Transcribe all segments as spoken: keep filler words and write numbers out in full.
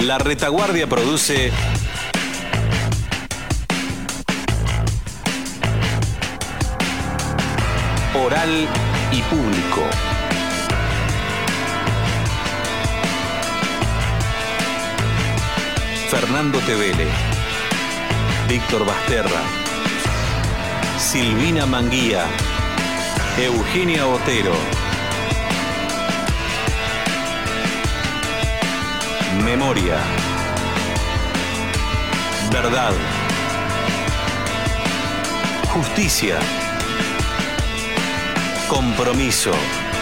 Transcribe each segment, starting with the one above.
La Retaguardia produce Oral y Público. Fernando Tevele, Víctor Basterra, Silvina Manguía, Eugenia Otero. Memoria. Verdad. Justicia. Compromiso.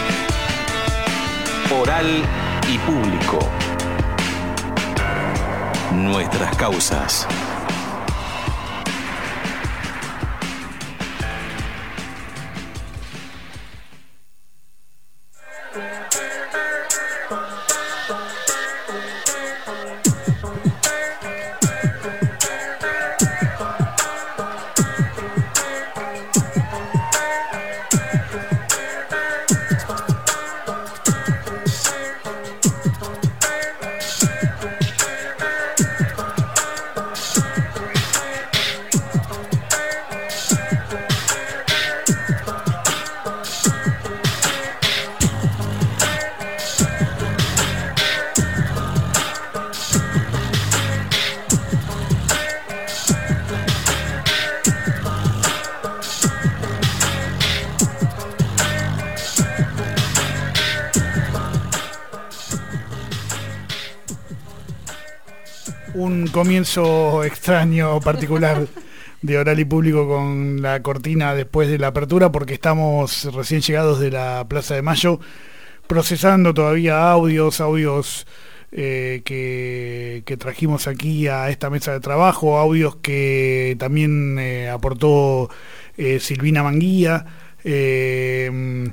Oral y Público. Nuestras causas. Un comienzo extraño, particular de Oral y Público con la cortina después de la apertura, porque estamos recién llegados de la Plaza de Mayo, procesando todavía audios, audios eh, que, que trajimos aquí a esta mesa de trabajo, audios que también eh, aportó eh, Silvina Manguía, eh,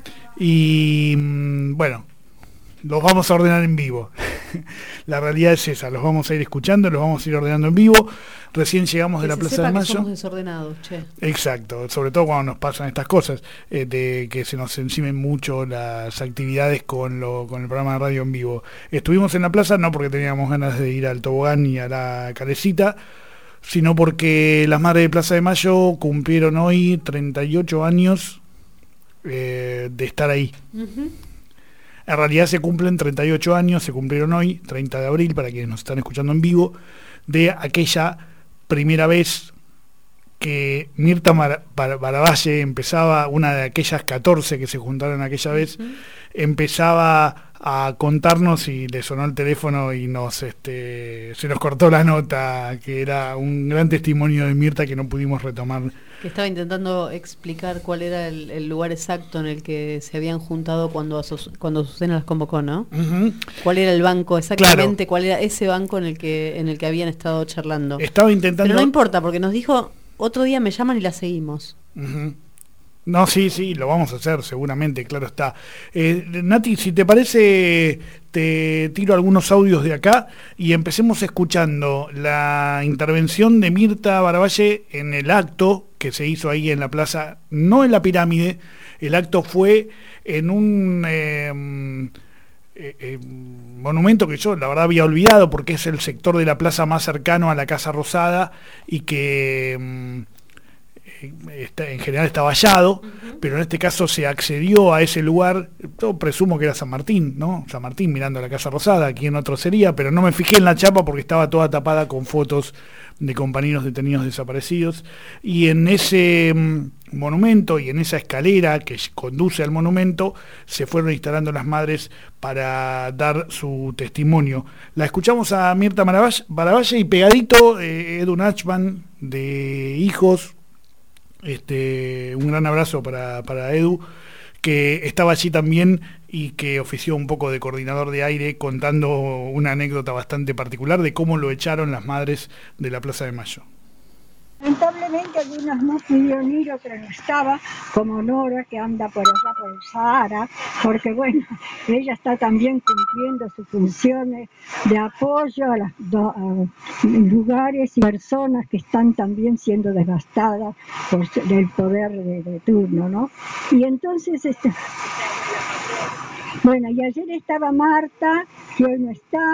y bueno, los vamos a ordenar en vivo. La realidad es esa, los vamos a ir escuchando, los vamos a ir ordenando en vivo. Recién llegamos de la Plaza de Mayo. Que somos desordenados, che. Exacto, sobre todo cuando nos pasan estas cosas, eh, de que se nos encimen mucho las actividades con, lo, con el programa de radio en vivo. Estuvimos en la plaza no porque teníamos ganas de ir al tobogán ni a la calecita, sino porque las Madres de Plaza de Mayo cumplieron hoy treinta y ocho años eh, de estar ahí. Uh-huh. En realidad se cumplen treinta y ocho años, se cumplieron hoy, treinta de abril, para quienes nos están escuchando en vivo, de aquella primera vez que Mirta Mar- Bar- Baravalle empezaba, una de aquellas catorce que se juntaron aquella vez, uh-huh. empezaba a contarnos y le sonó el teléfono y nos este se nos cortó la nota, que era un gran testimonio de Mirta que no pudimos retomar. Que estaba intentando explicar cuál era el, el lugar exacto en el que se habían juntado cuando Azu- cuando Azucena las convocó, ¿no? Uh-huh. ¿Cuál era el banco exactamente? Claro. ¿Cuál era ese banco en el que en el que habían estado charlando? Estaba intentando. Pero no importa, porque nos dijo, otro día me llaman y la seguimos. Uh-huh. No, sí, sí, lo vamos a hacer seguramente, claro está. Eh, Nati, si te parece, te tiro algunos audios de acá y empecemos escuchando la intervención de Mirta Baravalle en el acto que se hizo ahí en la plaza, no en la pirámide. El acto fue en un eh, eh, eh, monumento que yo la verdad había olvidado, porque es el sector de la plaza más cercano a la Casa Rosada y que eh, está, en general está vallado, uh-huh. pero en este caso se accedió a ese lugar. Yo presumo que era San Martín, ¿no? San Martín mirando la Casa Rosada, aquí en otro sería, pero no me fijé en la chapa porque estaba toda tapada con fotos de compañeros detenidos desaparecidos, y en ese mm, monumento y en esa escalera que conduce al monumento se fueron instalando las madres para dar su testimonio. La escuchamos a Mirta Baravalle y pegadito eh, Edu Nachman de Hijos. Este, un gran abrazo para, para Edu, que estaba allí también y que ofició un poco de coordinador de aire, contando una anécdota bastante particular de cómo lo echaron las madres de la Plaza de Mayo. Lamentablemente algunas no pudieron ir, otras no estaba, como Nora, que anda por allá por el Sahara, porque bueno, ella está también cumpliendo sus funciones de apoyo a, las do, a lugares y personas que están también siendo devastadas por el poder de, de turno, ¿no? Y entonces, este, bueno, y ayer estaba Marta, que hoy no está,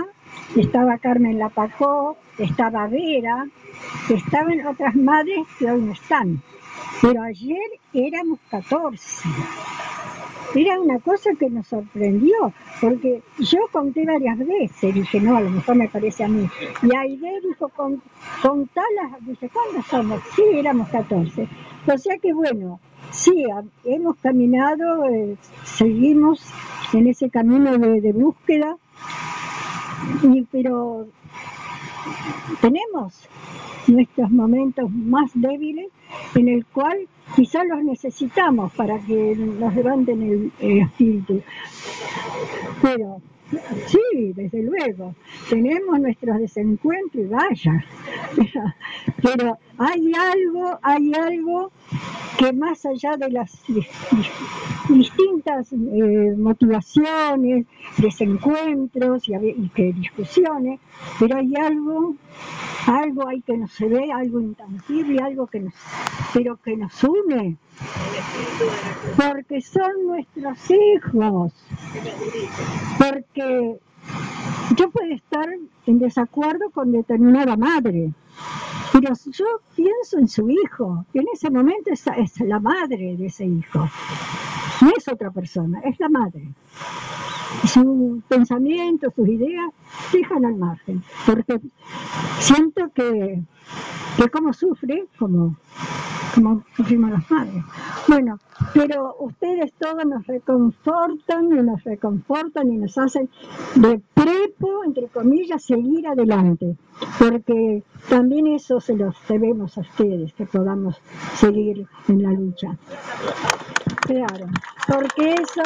estaba Carmen Lapacó, estaba Vera, estaban otras madres que hoy no están. Pero ayer éramos catorce. Era una cosa que nos sorprendió, porque yo conté varias veces, dije, no, a lo mejor me parece a mí. Y Aide dijo, con, contalas, dije, ¿cuántos somos? Sí, éramos catorce. O sea que bueno, sí, hemos caminado, eh, seguimos en ese camino de, de búsqueda, y, pero tenemos nuestros momentos más débiles en el cual quizás los necesitamos para que nos levanten el, el espíritu. Pero sí, desde luego, tenemos nuestros desencuentros y vaya. Pero, pero hay algo, hay algo que más allá de las distintas eh, motivaciones, desencuentros y, y que discusiones, pero hay algo, algo hay que no se ve, algo intangible, algo que nos, pero que nos une, porque son nuestros hijos, porque yo puedo estar en desacuerdo con determinada madre, pero yo pienso en su hijo, y en ese momento es, es la madre de ese hijo, no es otra persona, es la madre. Sus pensamientos, sus ideas, dejan al margen, porque siento que, que como sufre, como, como sufrimos las madres. Bueno, pero ustedes todos nos reconfortan y nos reconfortan y nos hacen de prepo, entre comillas, seguir adelante, porque también eso se los debemos a ustedes, que podamos seguir en la lucha. Claro, porque eso...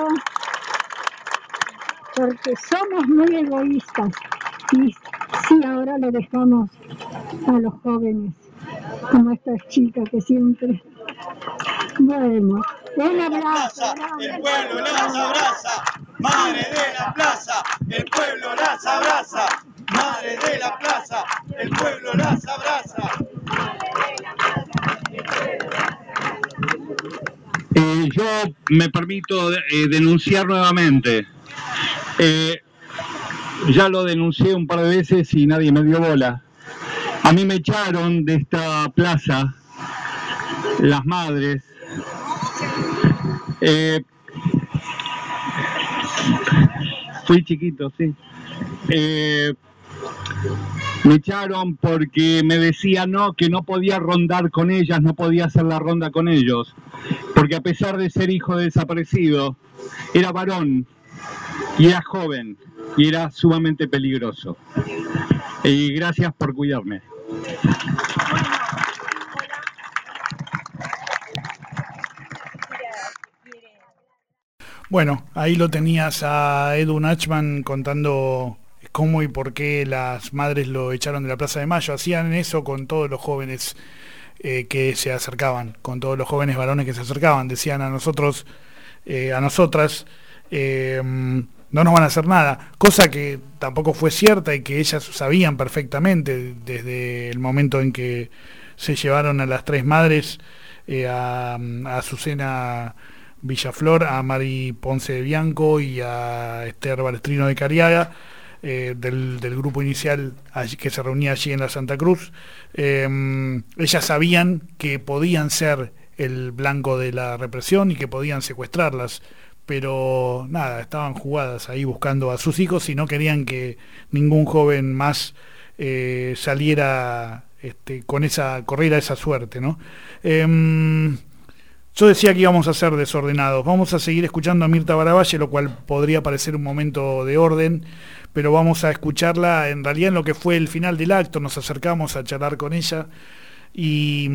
porque somos muy egoístas y sí, ahora lo dejamos a los jóvenes, como estas chicas que siempre... Bueno, un abrazo. El pueblo las abraza, madre de la plaza, el pueblo las abraza, madre de la plaza, el pueblo las abraza. Eh, yo me permito eh, denunciar nuevamente. Eh, ya lo denuncié un par de veces y nadie me dio bola. A mí me echaron de esta plaza las madres. Eh, fui chiquito, sí. Eh, me echaron porque me decían no, que no podía rondar con ellas, no podía hacer la ronda con ellos, porque a pesar de ser hijo de desaparecido, era varón y era joven y era sumamente peligroso. Y gracias por cuidarme. Bueno, ahí lo tenías a Edu Nachman contando cómo y por qué las madres lo echaron de la Plaza de Mayo. Hacían eso con todos los jóvenes eh, que se acercaban, con todos los jóvenes varones que se acercaban. Decían a nosotros, eh, a nosotras, eh, no nos van a hacer nada, cosa que tampoco fue cierta y que ellas sabían perfectamente desde el momento en que se llevaron a las tres madres, eh, a, a Azucena Villaflor, a Mari Ponce de Bianco y a Esther Balestrino de Cariaga, eh, del, del grupo inicial allí, que se reunía allí en la Santa Cruz. Eh, ellas sabían que podían ser el blanco de la represión y que podían secuestrarlas, pero nada, estaban jugadas ahí buscando a sus hijos y no querían que ningún joven más eh, saliera este, con esa, corriera esa suerte, ¿no? Eh, Yo decía que íbamos a ser desordenados. Vamos a seguir escuchando a Mirta Baravalle, lo cual podría parecer un momento de orden, pero vamos a escucharla en realidad en lo que fue el final del acto. Nos acercamos a charlar con ella y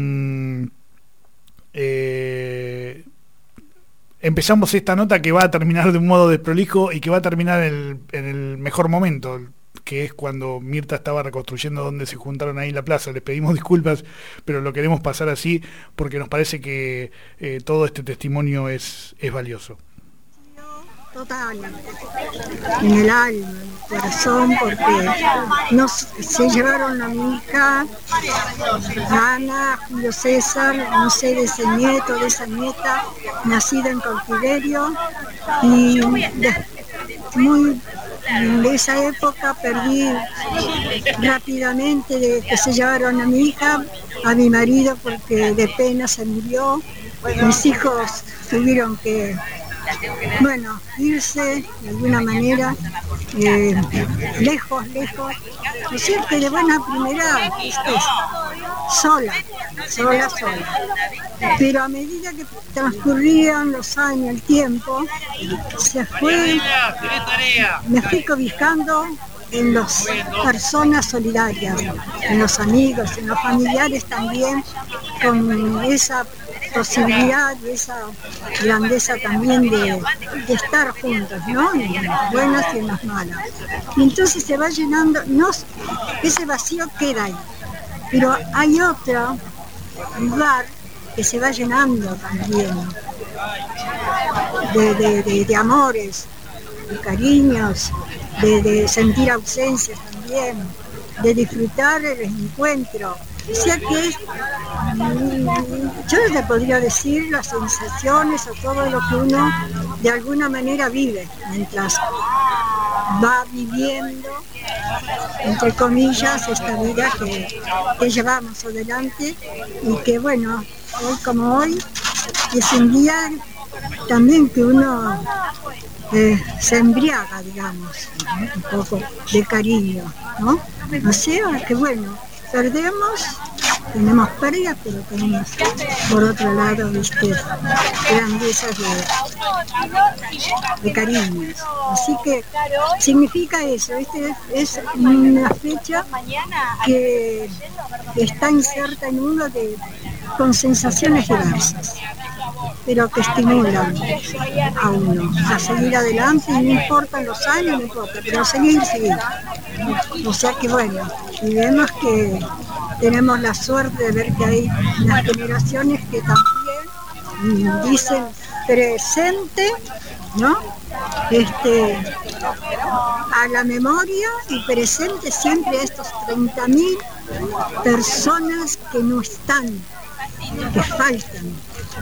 eh, empezamos esta nota que va a terminar de un modo desprolijo y que va a terminar en el, en el mejor momento, que es cuando Mirta estaba reconstruyendo donde se juntaron ahí en la plaza. Les pedimos disculpas, pero lo queremos pasar así porque nos parece que eh, todo este testimonio es, es valioso. Total, en el alma, en el corazón, porque nos, se llevaron a mi hija, a Ana, Julio César, no sé, de ese nieto, de esa nieta, nacida en cautiverio, y de, muy de esa época perdí rápidamente de que se llevaron a mi hija, a mi marido, porque de pena se murió. Mis hijos tuvieron que, bueno, irse de alguna manera, eh, lejos, lejos. Es decir, que de buena primera, ¿viste? sola, sola, sola. Pero a medida que transcurrían los años, el tiempo, se fue, me fui cobijando en las personas solidarias, en los amigos, en los familiares también, con esa posibilidad y esa grandeza también de, de estar juntos, ¿no? En las buenas y en las malas. Y entonces se va llenando, no, ese vacío queda ahí, pero hay otro lugar que se va llenando también de, de, de, de amores, de cariños, de, de sentir ausencias también, de disfrutar el encuentro. O sea que yo te podría decir las sensaciones o todo lo que uno de alguna manera vive mientras va viviendo, entre comillas, esta vida que, que llevamos adelante y que bueno, hoy como hoy es un día también que uno eh, se embriaga, digamos, ¿no? Un poco de cariño, ¿no? O sea que bueno, perdemos, tenemos pérdidas, pero tenemos por otro lado, viste, grandezas de, de cariños. Así que significa eso, este es una fecha que está inserta en uno de, con sensaciones diversas, pero que estimulan a uno a seguir adelante, y no importan los años, no importa, pero seguir, seguir. O sea que bueno, y vemos que tenemos la suerte de ver que hay las generaciones que también dicen presente, ¿no? Este, a la memoria y presente siempre a estos treinta mil personas que no están, que faltan.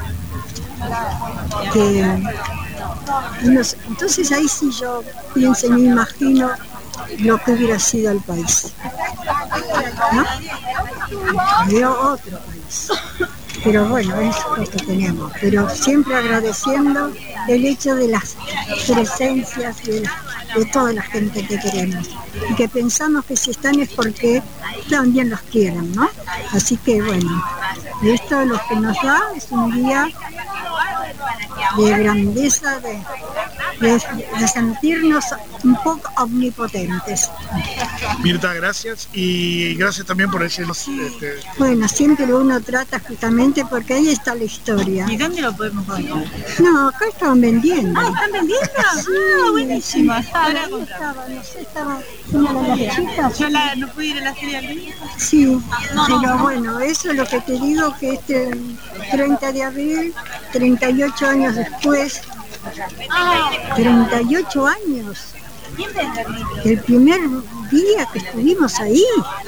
Que, nos, entonces ahí sí yo pienso y me imagino lo que hubiera sido el país, ¿no? Veo otro país, pero bueno, es lo que tenemos, pero siempre agradeciendo el hecho de las presencias de, de toda la gente que queremos y que pensamos que si están es porque también los quieren, ¿no? Así que bueno, esto lo que nos da es un día de grandeza, de, de, de sentirnos un poco omnipotentes. Mirta, gracias, y gracias también por decirnos. Este... Bueno, siempre uno trata justamente porque ahí está la historia. ¿Y dónde lo podemos comprar? No, acá estaban vendiendo. Ah, ¿están vendiendo? Sí, ah, buenísimo. Sí, ahí estaba, no sé, estaba una de las chicas. Yo la, no pude ir a la feria del día. Sí, pero bueno, eso es lo que te digo, que este treinta de abril, treinta y ocho años después, treinta y ocho años, el primer día que estuvimos ahí.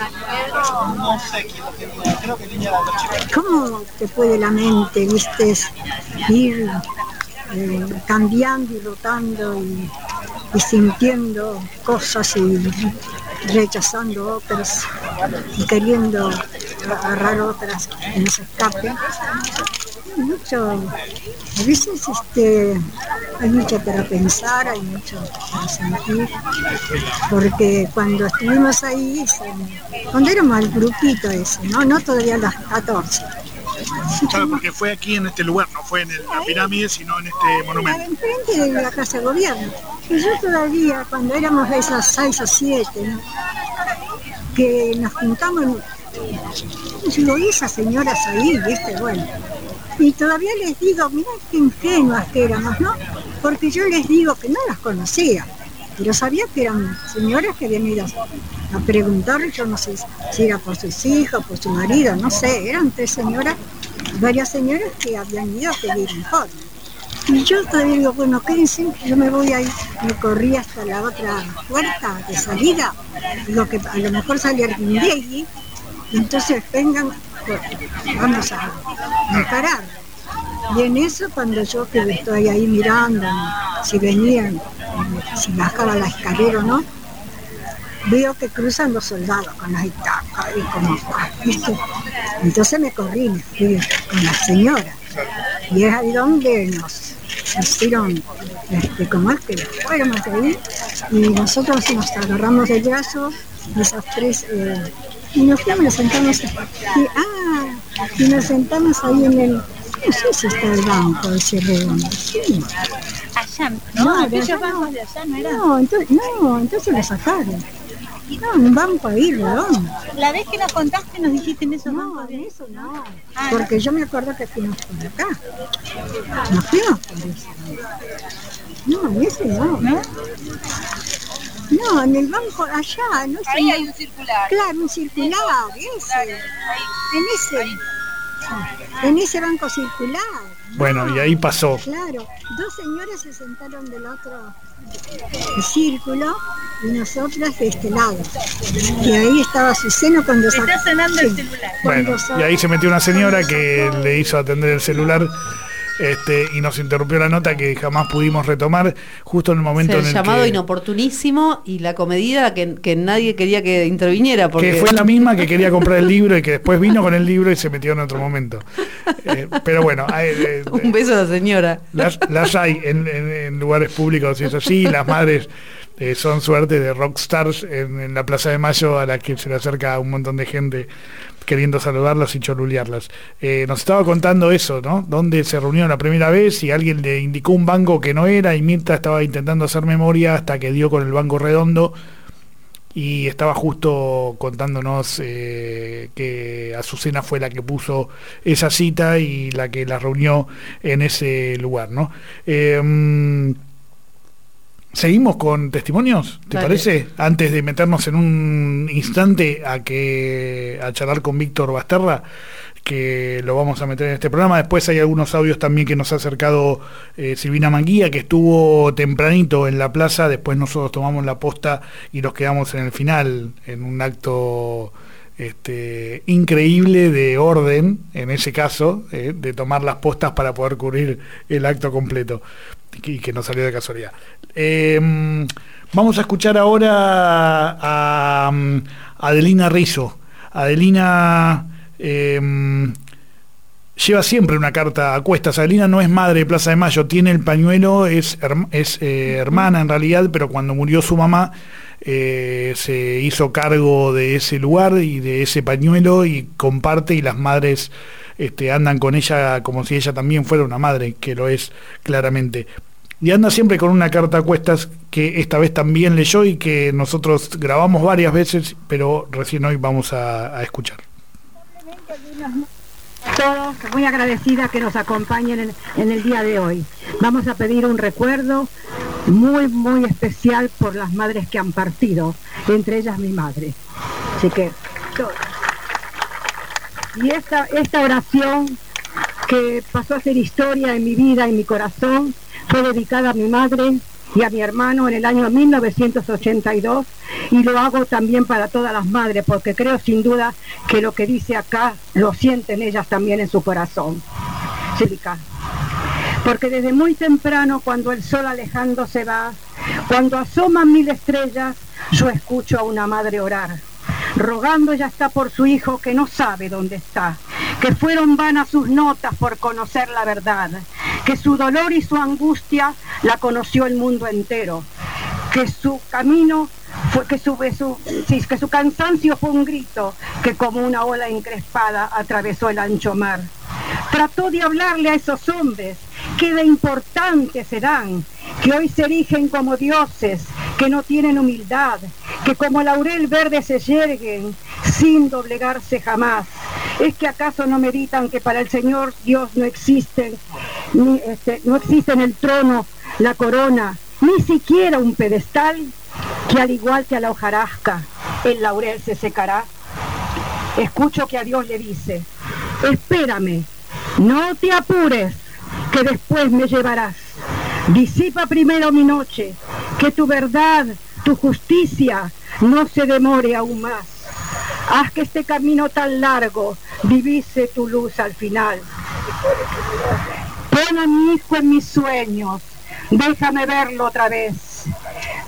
¿Cómo te puede la mente, viste, ir eh, cambiando y rotando y, y sintiendo cosas y rechazando otras y queriendo agarrar otras que nos escapen? Mucho, a veces este, hay mucho para pensar, hay mucho para sentir, porque cuando estuvimos ahí, cuando éramos el grupito ese, no, no todavía las catorce. Claro, porque fue aquí en este lugar, no fue en el, la pirámide, sino en este monumento. Enfrente de la Casa de Gobierno. Y yo todavía, cuando éramos esas seis o siete, ¿no? Que nos juntamos, yo vi esas señoras ahí, ¿viste? Bueno. Y todavía les digo, mirá qué ingenuas que éramos, ¿no? Porque yo les digo que no las conocía, pero sabía que eran señoras que habían ido a preguntar, yo no sé si era por sus hijos, por su marido, no sé, eran tres señoras, varias señoras que habían ido a pedir informe. Y yo todavía digo, bueno, quédense, yo me voy ahí, me corrí hasta la otra puerta de salida, digo que a lo mejor salía alguien de allí, y entonces vengan, pues, vamos a encarar. Y en eso, cuando yo que estoy ahí mirando, si venían si bajaba la escalera o no, veo que cruzan los soldados con las estacas y como, ¿viste? Entonces me corrí, me fui con la señora. Y es ahí donde nos hicieron, este, como es que fuéramos ahí, y nosotros nos agarramos de brazos, esas tres, eh, y nos fuimos, nos sentamos, y, ah, y nos sentamos ahí en el, no sé si está el banco ese redondo, sí. Allá, ¿no? No, aquellos bancos de allá no eran. No, entonces, no, entonces lo sacaron. No, un banco ahí redondo. La vez que nos contaste nos dijiste en esos No, bancos. en eso no. Ah, Porque no. yo me acuerdo que fuimos por acá. Nos fuimos por eso. No, en ese no. ¿No? No, en el banco allá, no sé. Ahí hay un circular. Claro, un circular, ese. Ahí. En ese. En ese banco circular. Bueno, No, y ahí pasó. Claro, dos señores se sentaron del otro círculo y nosotras de este lado. Y ahí estaba su seno cuando Está sacó. sonando el celular. Bueno, y ahí se metió una señora que le hizo atender el celular. Este, y nos interrumpió la nota que jamás pudimos retomar, justo en el momento el en el llamado que... inoportunísimo y la comedida que, que nadie quería que interviniera. Porque... Que fue la misma que quería comprar el libro y que después vino con el libro y se metió en otro momento. Eh, pero bueno, hay, eh, Un beso a la señora. Las, las hay en, en, en lugares públicos y eso sí, las madres eh, son suerte de rockstars en, en la Plaza de Mayo a la que se le acerca un montón de gente queriendo saludarlas y cholulearlas. Eh, nos estaba contando eso, ¿no? Dónde se reunieron la primera vez y alguien le indicó un banco que no era y Mirta estaba intentando hacer memoria hasta que dio con el banco redondo y estaba justo contándonos eh, que Azucena fue la que puso esa cita y la que la reunió en ese lugar, ¿no? Eh, ¿Seguimos con testimonios? ¿Te Dale. parece? Antes de meternos en un instante a que a charlar con Víctor Basterra, que lo vamos a meter en este programa. Después hay algunos audios también que nos ha acercado eh, Silvina Manguía, que estuvo tempranito en la plaza. Después nosotros tomamos la posta y nos quedamos en el final, en un acto este, increíble de orden, en ese caso, eh, de tomar las postas para poder cubrir el acto completo. Y que no salió de casualidad. Eh, vamos a escuchar ahora a, a Adelina Rizzo. Adelina eh, lleva siempre una carta a cuestas. Adelina no es madre de Plaza de Mayo, tiene el pañuelo, es, es eh, hermana en realidad, pero cuando murió su mamá eh, se hizo cargo de ese lugar y de ese pañuelo y comparte, y las madres Este, andan con ella como si ella también fuera una madre, que lo es claramente. Y anda siempre con una carta a cuestas que esta vez también leyó y que nosotros grabamos varias veces, pero recién hoy vamos a, a escuchar. Todos muy agradecida que nos acompañen en, en el día de hoy. Vamos a pedir un recuerdo muy, muy especial por las madres que han partido, entre ellas mi madre. Así que, todos. Y esta, esta oración que pasó a ser historia en mi vida, en mi corazón, fue dedicada a mi madre y a mi hermano en el año mil novecientos ochenta y dos, y lo hago también para todas las madres, porque creo sin duda que lo que dice acá lo sienten ellas también en su corazón. Sílica. Porque desde muy temprano, cuando el sol alejándose va, cuando asoman mil estrellas, yo escucho a una madre orar, rogando ya está por su hijo que no sabe dónde está, que fueron vanas sus notas por conocer la verdad, que su dolor y su angustia la conoció el mundo entero, que su camino fue, que su, su, sí, que su cansancio fue un grito que como una ola encrespada atravesó el ancho mar. Trató de hablarle a esos hombres que de importantes serán, que hoy se erigen como dioses, que no tienen humildad, que como laurel verde se yerguen sin doblegarse jamás. ¿Es que acaso no meditan que para el Señor Dios no existen, ni, este, no existe en el trono la corona, ni siquiera un pedestal, que al igual que a la hojarasca, el laurel se secará? Escucho que a Dios le dice, espérame, no te apures, que después me llevarás. Disipa primero mi noche, que tu verdad, tu justicia, no se demore aún más. Haz que este camino tan largo divise tu luz al final. Pon a mi hijo en mis sueños, déjame verlo otra vez.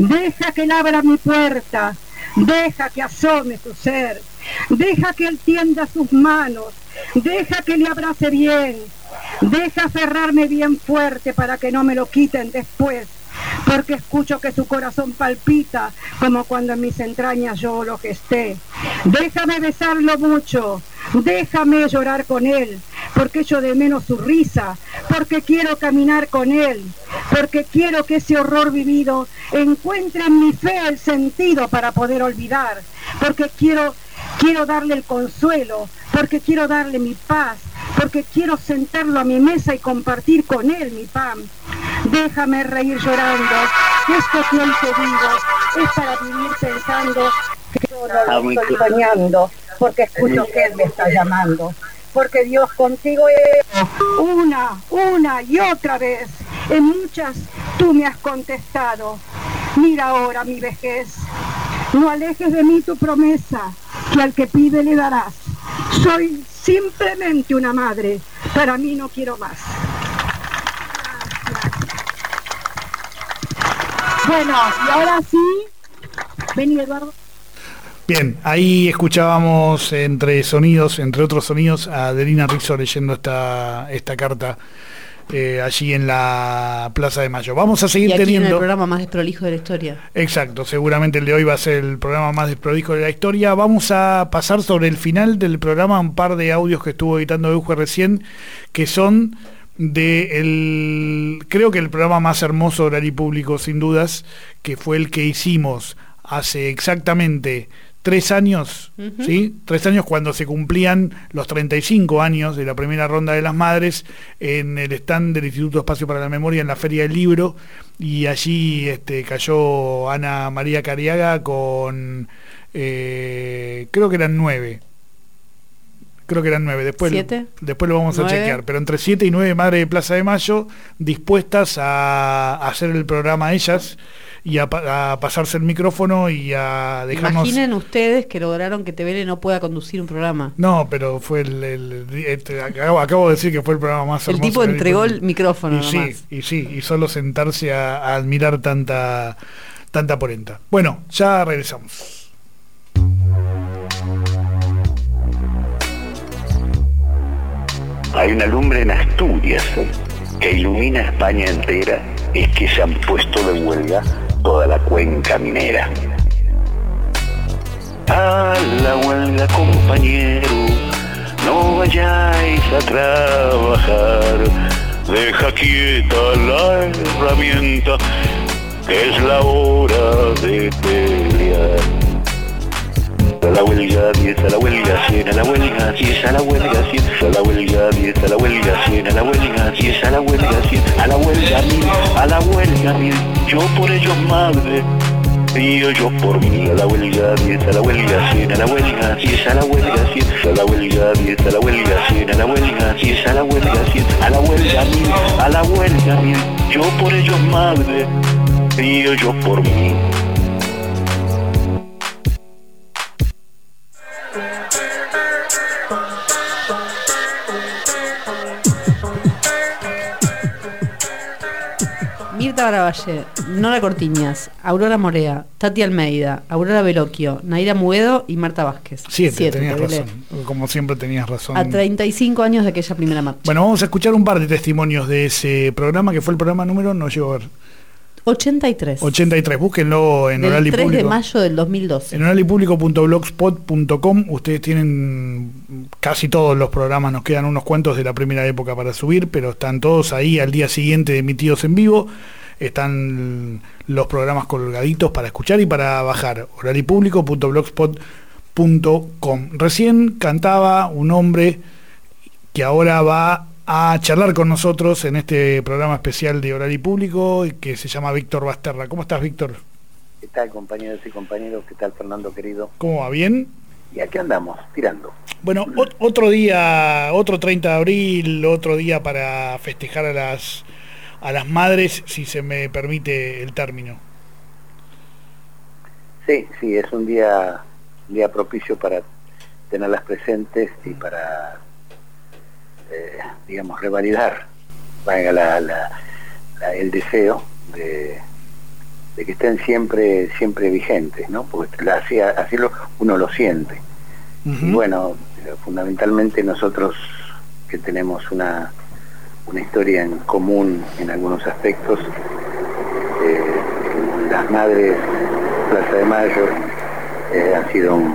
Deja que él abra mi puerta, deja que asome su ser, deja que él tienda sus manos, deja que le abrace bien, deja aferrarme bien fuerte para que no me lo quiten después, porque escucho que su corazón palpita como cuando en mis entrañas yo lo gesté. Déjame besarlo mucho, déjame llorar con él, porque echo de menos su risa, porque quiero caminar con él, porque quiero que ese horror vivido encuentre en mi fe el sentido para poder olvidar, porque quiero, quiero darle el consuelo, porque quiero darle mi paz, porque quiero sentarlo a mi mesa y compartir con él mi pan. Déjame reír llorando, que este tiempo vivo es para vivir pensando que yo no lo estoy soñando, porque escucho que él me está llamando. Porque Dios contigo es una, una y otra vez. En muchas tú me has contestado. Mira ahora mi vejez. No alejes de mí tu promesa, que al que pide le darás. Soy simplemente una madre. Para mí no quiero más. Bueno, y ahora sí, vení Eduardo. Bien, ahí escuchábamos entre sonidos, entre otros sonidos, a Adelina Rizzo leyendo esta, esta carta eh, allí en la Plaza de Mayo. Vamos a seguir y aquí teniendo... en el programa más desprolijo de la historia. Exacto, seguramente el de hoy va a ser el programa más desprolijo de la historia. Vamos a pasar sobre el final del programa un par de audios que estuvo editando Euge recién, que son... de el, creo que el programa más hermoso de Horario Público, sin dudas, que fue el que hicimos hace exactamente tres años, uh-huh. ¿sí? Tres años cuando se cumplían los treinta y cinco años de la primera ronda de las madres en el stand del Instituto Espacio para la Memoria en la Feria del Libro, y allí este, cayó Ana María Cariaga con, eh, creo que eran nueve. Creo que eran nueve, después, ¿Siete? después lo vamos ¿Nueve? a chequear, pero entre siete y nueve madres de Plaza de Mayo dispuestas a, a hacer el programa ellas y a, a pasarse el micrófono y a dejarnos... Imaginen ustedes que lograron que T V N no pueda conducir un programa. No, pero fue el... el, el este, acabo, acabo de decir que fue el programa más hermoso. El tipo entregó el micrófono y sí, nomás. y sí, y solo sentarse a, a admirar tanta, tanta polenta. Bueno, ya regresamos. Hay una lumbre en Asturias que ilumina España entera, es que se han puesto de huelga toda la cuenca minera. A la huelga, compañero, no vayáis a trabajar, deja quieta la herramienta, que es la hora de pelear. A la huelga diez, a la huelga cien, a la huelga diez, a la huelga cien, a la huelga diez, a la huelga cien, a la huelga diez, a la huelga cien, a la huelga mil, a la huelga mil, yo por ellos madre, y yo, yo por mí. A la huelga diez, a la huelga cien, a la huelga diez, a la huelga cien, a la huelga diez, a la huelga cien, a la huelga diez, a la huelga cien, a la huelga mil, a la huelga mil, yo por ellos madre, y yo, yo por mí. Mirta Baravalle, Nora Cortiñas, Aurora Morea, Tati Almeida, Aurora Veloquio, Naira Muedo y Marta Vázquez. Siete, Siete tenías te razón. Como siempre tenías razón. A treinta y cinco años de aquella primera marcha. Bueno, vamos a escuchar un par de testimonios de ese programa, que fue el programa número, no llego a ver. ochenta y tres. ochenta y tres, búsquenlo en Del Oral y tres Público. de mayo del dos mil doce. En oral y público punto blogspot punto com ustedes tienen casi todos los programas, nos quedan unos cuantos de la primera época para subir, pero están todos ahí al día siguiente emitidos en vivo. Están los programas colgaditos para escuchar y para bajar. oral y público punto blogspot punto com. Recién cantaba un hombre que ahora va a charlar con nosotros en este programa especial de Horario Público, que se llama Víctor Basterra. ¿Cómo estás, Víctor? ¿Qué tal, compañeros y compañeros? ¿Qué tal, Fernando, querido? ¿Cómo va? ¿Bien? Y aquí andamos, tirando. Bueno, o- otro día, otro treinta de abril, otro día para festejar a las a las madres, si se me permite el término. Sí, sí, es un día, un día propicio para tenerlas presentes y para, eh, digamos, revalidar, valga la, la, la- el deseo de, de que estén siempre siempre vigentes, ¿no? Porque así, así lo, uno lo siente. Uh-huh. Y bueno, fundamentalmente nosotros que tenemos una, una historia en común en algunos aspectos, eh, las madres Plaza de Mayo eh, han sido un,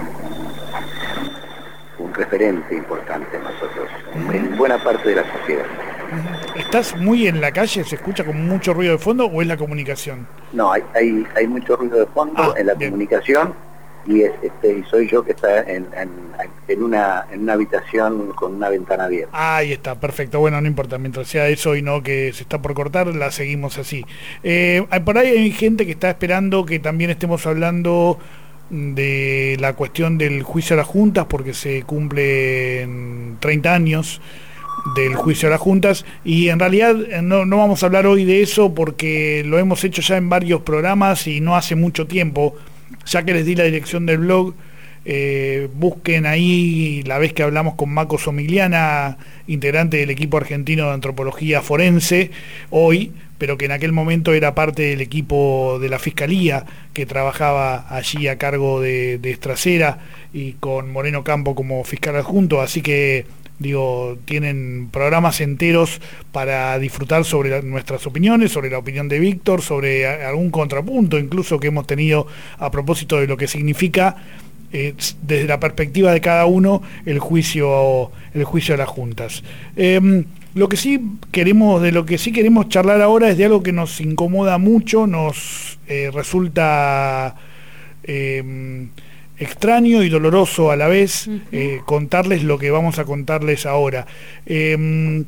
un referente importante en nosotros, uh-huh. en buena parte de la sociedad. Uh-huh. ¿Estás muy en la calle? ¿Se escucha con mucho ruido de fondo o es la comunicación? No, hay hay, hay mucho ruido de fondo ah, en la bien. comunicación y es, este, y soy yo que está en, en, en, una, en una habitación con una ventana abierta. Ah, ahí está, perfecto. Bueno, no importa, mientras sea eso y no que se está por cortar, la seguimos así. Eh, por ahí hay gente que está esperando que también estemos hablando de la cuestión del juicio a las juntas, porque se cumplen treinta años del juicio a las juntas, y en realidad no, no vamos a hablar hoy de eso porque lo hemos hecho ya en varios programas y no hace mucho tiempo. Ya que les di la dirección del blog, eh, busquen ahí la vez que hablamos con Maco Somigliana, integrante del equipo argentino de antropología forense, hoy, pero que en aquel momento era parte del equipo de la Fiscalía, que trabajaba allí a cargo de, de Estracera y con Moreno Campo como fiscal adjunto, así que digo, tienen programas enteros para disfrutar sobre la, nuestras opiniones, sobre la opinión de Víctor, sobre a, algún contrapunto incluso que hemos tenido a propósito de lo que significa eh, desde la perspectiva de cada uno el juicio el juicio de las juntas. Eh, lo que sí queremos, de lo que sí queremos charlar ahora es de algo que nos incomoda mucho, nos eh, resulta eh, extraño y doloroso a la vez, uh-huh. eh, contarles lo que vamos a contarles ahora. Eh,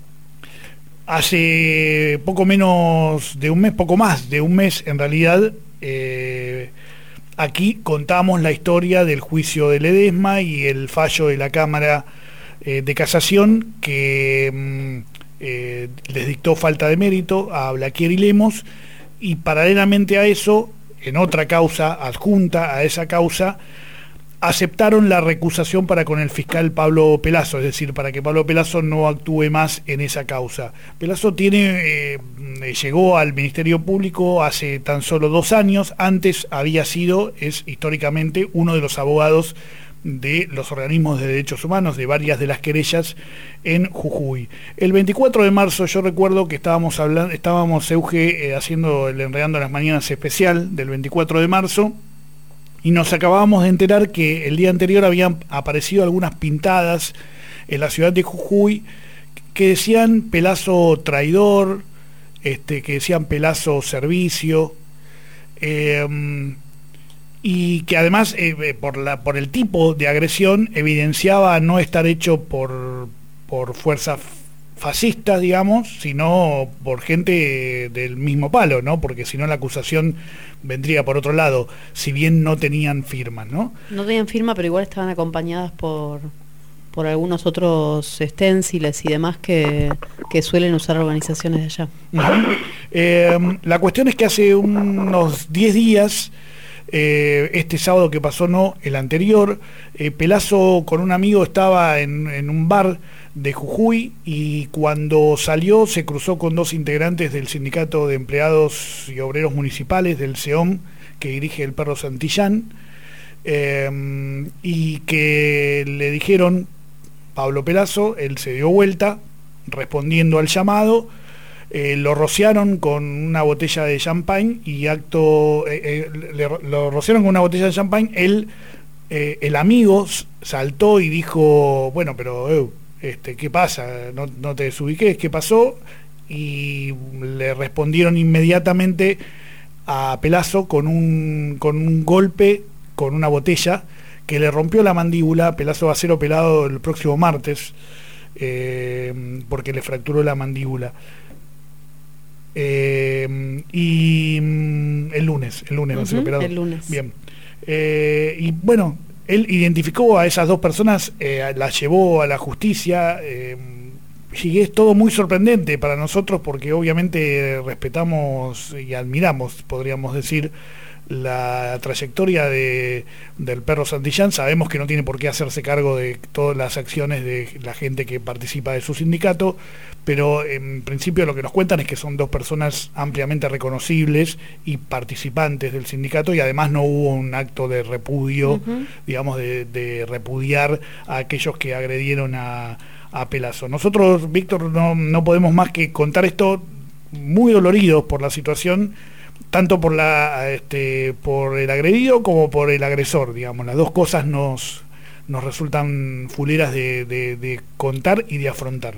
hace poco menos de un mes, poco más de un mes en realidad, eh, aquí contamos la historia del juicio de Ledesma y el fallo de la Cámara eh, de Casación que eh, les dictó falta de mérito a Blaquier y Lemos, y paralelamente a eso, en otra causa adjunta a esa causa, aceptaron la recusación para con el fiscal Pablo Pelazo, es decir, para que Pablo Pelazo no actúe más en esa causa. Pelazo tiene, eh, llegó al Ministerio Público hace tan solo dos años, antes había sido, es históricamente, uno de los abogados de los organismos de derechos humanos, de varias de las querellas en Jujuy. El veinticuatro de marzo yo recuerdo que estábamos hablando, estábamos Euge eh, haciendo el Enredando las Mañanas especial del veinticuatro de marzo, y nos acabábamos de enterar que el día anterior habían aparecido algunas pintadas en la ciudad de Jujuy que decían Pelazo traidor, este, que decían Pelazo servicio, eh, y que además eh, por la por el tipo de agresión evidenciaba no estar hecho por por fuerzas fascistas, digamos, sino por gente del mismo palo, ¿no? Porque si no la acusación vendría por otro lado, si bien no tenían firmas, ¿no? No tenían firma, pero igual estaban acompañadas por por algunos otros esténciles y demás que, que suelen usar organizaciones de allá. Uh-huh. eh, la cuestión es que hace unos diez días, Eh, este sábado que pasó, no, el anterior, eh, Pelazo con un amigo estaba en, en un bar de Jujuy, y cuando salió se cruzó con dos integrantes del Sindicato de Empleados y Obreros Municipales, del SEOM, que dirige el Perro Santillán, eh, y que le dijeron Pablo Pelazo. Él se dio vuelta respondiendo al llamado. Eh, lo rociaron con una botella de champagne y acto eh, eh, le, lo rociaron con una botella de champagne. Él, eh, el amigo saltó y dijo, bueno, pero eh, este, ¿qué pasa? No, no te desubiques, ¿qué pasó? Y le respondieron inmediatamente a Pelazo con un, con un golpe con una botella que le rompió la mandíbula. Pelazo va a ser operado el próximo martes eh, porque le fracturó la mandíbula. Eh, y mm, el lunes, el lunes va a ser operado. El lunes. Bien. Eh, y bueno, él identificó a esas dos personas, eh, las llevó a la justicia, eh, y es todo muy sorprendente para nosotros porque obviamente respetamos y admiramos, podríamos decir, la trayectoria de, del Perro Santillán. Sabemos que no tiene por qué hacerse cargo de todas las acciones de la gente que participa de su sindicato, pero en principio lo que nos cuentan es que son dos personas ampliamente reconocibles y participantes del sindicato, y además no hubo un acto de repudio, uh-huh. digamos, de, de repudiar a aquellos que agredieron a, a Pelazo. Nosotros, Víctor, no, no podemos más que contar esto muy doloridos por la situación, tanto por la este por el agredido como por el agresor, digamos. Las dos cosas nos nos resultan fuleras de, de, de contar y de afrontar.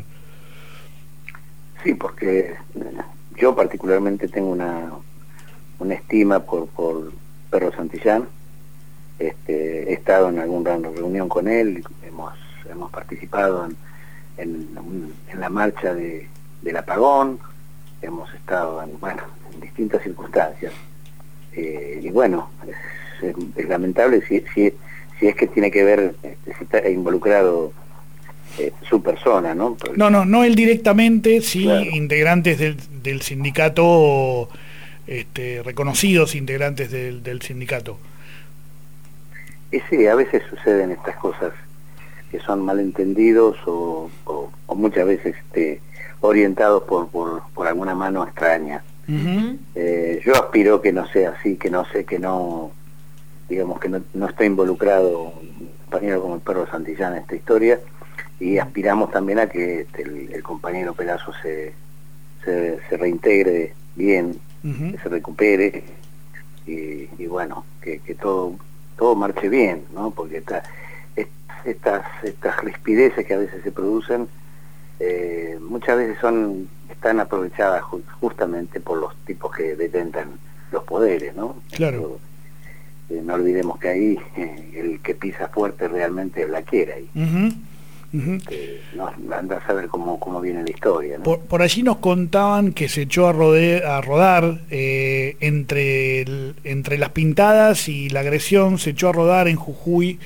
Sí, porque yo particularmente tengo una una estima por por Perro Santillán. Este, he estado en alguna reunión con él, hemos hemos participado en en, en la marcha de, del apagón, hemos estado en, bueno, en distintas circunstancias, eh, y bueno, es, es, es lamentable si, si, si es que tiene que ver, este, si está involucrado eh, su persona, ¿no? Porque, no, no, no él directamente, sí, claro. Integrantes del, del sindicato, este, reconocidos integrantes del, del sindicato. Y sí, a veces suceden estas cosas que son malentendidos o, o, o muchas veces este, orientados por, por, por alguna mano extraña. Uh-huh. eh, yo aspiro que no sea así, que no sé, que no, digamos que no, no esté involucrado un compañero como el Perro Santillán en esta historia, y aspiramos también a que este, el, el compañero Pelazo se, se, se reintegre bien, uh-huh. que se recupere y, y bueno, que, que todo todo marche bien, ¿no? Porque esta, estas estas rispideces que a veces se producen Eh, muchas veces son están aprovechadas ju justamente por los tipos que detentan los poderes, ¿no? Claro. Pero, eh, no olvidemos que ahí eh, el que pisa fuerte realmente la quiere ahí. Uh-huh. Uh-huh. Eh, no, anda a saber cómo, cómo viene la historia, ¿no? Por, por allí nos contaban que se echó a, rode a rodar eh, entre, el, entre las pintadas y la agresión, se echó a rodar en Jujuy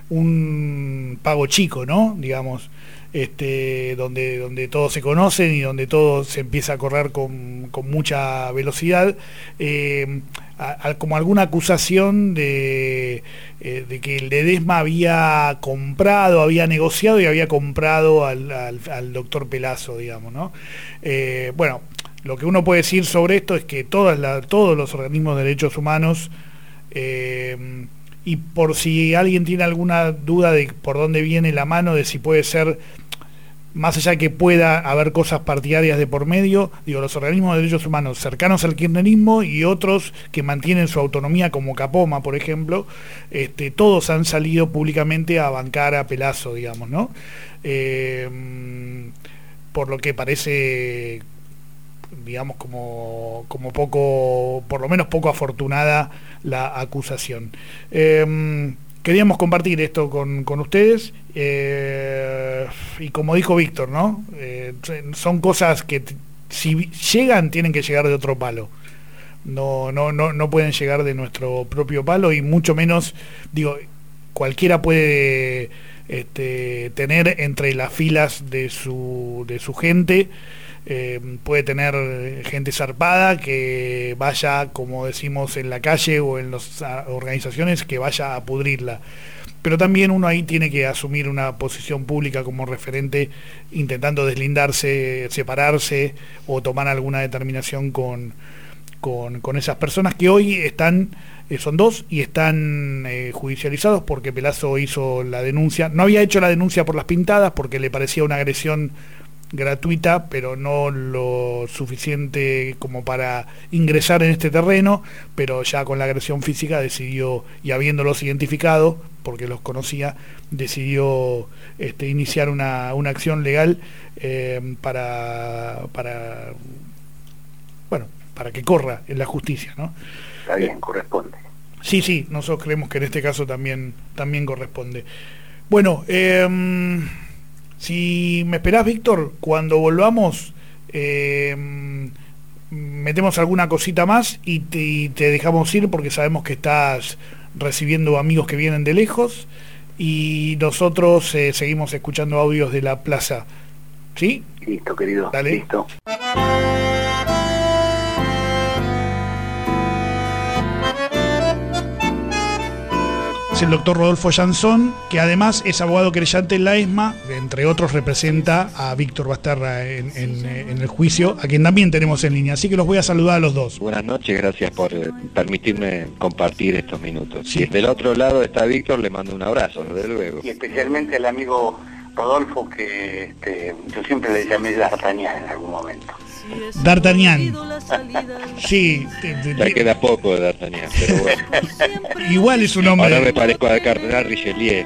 un pago chico, ¿no? Digamos, este, donde, donde todos se conocen y donde todo se empieza a correr con, con mucha velocidad, eh, a, a, como alguna acusación de, eh, de que el Ledesma había comprado, había negociado y había comprado al, al, al doctor Pelazo, digamos, ¿no? Eh, bueno, lo que uno puede decir sobre esto es que todas la, todos los organismos de derechos humanos, eh, y por si alguien tiene alguna duda de por dónde viene la mano, de si puede ser, más allá de que pueda haber cosas partidarias de por medio, digo, los organismos de derechos humanos cercanos al kirchnerismo y otros que mantienen su autonomía, como Capoma, por ejemplo, este, todos han salido públicamente a bancar a Pelazo, digamos, ¿no? Eh, por lo que parece, digamos, como, como poco, por lo menos poco afortunada la acusación. Eh, queríamos compartir esto con, con ustedes, eh, y como dijo Víctor, ¿no? Eh, son cosas que si llegan tienen que llegar de otro palo. No, no, no, no pueden llegar de nuestro propio palo, y mucho menos, digo, cualquiera puede este, tener entre las filas de su, de su gente. Eh, puede tener gente zarpada que vaya, como decimos en la calle o en las organizaciones, que vaya a pudrirla, pero también uno ahí tiene que asumir una posición pública como referente, intentando deslindarse, separarse o tomar alguna determinación con, con, con esas personas que hoy están, eh, son dos, y están eh, judicializados porque Pelazo hizo la denuncia. No había hecho la denuncia por las pintadas porque le parecía una agresión gratuita, pero no lo suficiente como para ingresar en este terreno, pero ya con la agresión física decidió, y habiéndolos identificado, porque los conocía, decidió este, iniciar una, una acción legal eh, para, para, bueno, para que corra en la justicia, ¿no? Está bien, eh, corresponde. Sí, sí, nosotros creemos que en este caso también, también corresponde. Bueno, eh, si me esperás, Víctor, cuando volvamos eh, metemos alguna cosita más y te, y te dejamos ir, porque sabemos que estás recibiendo amigos que vienen de lejos, y nosotros eh, seguimos escuchando audios de la plaza. ¿Sí? Listo, querido. Dale. Listo. Es el doctor Rodolfo Jansson, que además es abogado querellante en la ESMA, entre otros representa a Víctor Basterra en, en, en el juicio, a quien también tenemos en línea, así que los voy a saludar a los dos. Buenas noches, gracias por eh, permitirme compartir estos minutos. Si del otro lado está Víctor, le mando un abrazo, desde luego. Y especialmente al amigo Rodolfo, que este, yo siempre le llamé D'Artagnan en algún momento. D'Artagnan. Sí. Te, te, ya queda poco de D'Artagnan, pero bueno. Igual es un hombre. Ahora me parezco al cardenal Richelieu.